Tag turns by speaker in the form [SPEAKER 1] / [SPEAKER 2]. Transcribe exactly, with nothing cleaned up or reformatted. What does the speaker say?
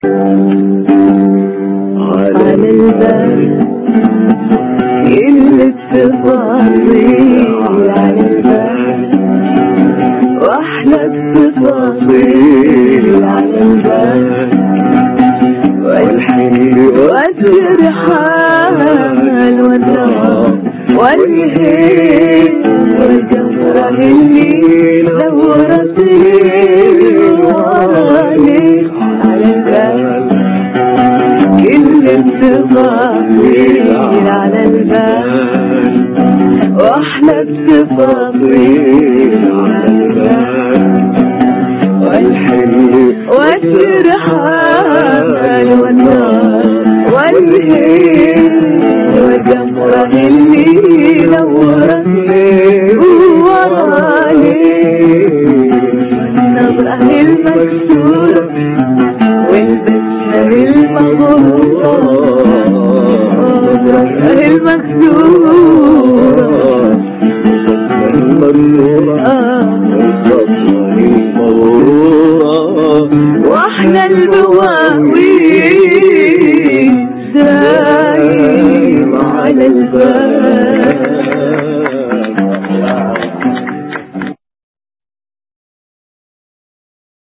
[SPEAKER 1] على الباب كل التفاصيل على الباب، واحلى التفاصيل على الباب، والحلو والترحال والنوم والهيل والجمرة اللي دورتني وراني على الباب، كل التفاصيل على الباب، واحلى التفاصيل على الباب، والحلو والترحال والنار والهيل والجمرة اللي نورتني وراني، النظرة المكسورة والبسمة المغمورة، النظرة المكسورة واحلى المواويل سايب على الباب.